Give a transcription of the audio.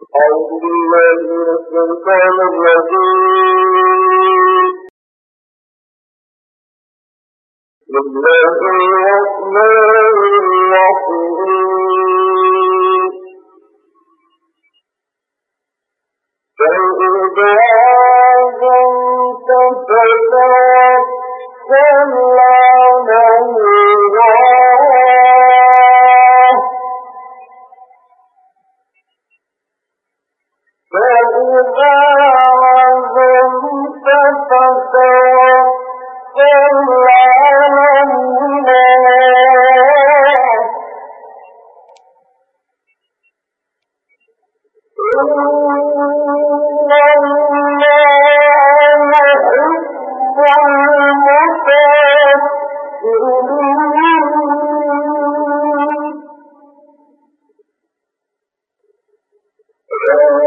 أعوذ بالله من الشيطان الرجيم. بسم الله الرحمن الرحيم. فإذا عزمت فتوكل على الله. فإذا عزمت فتوكل على الله. إن الله يحب المتوكلين.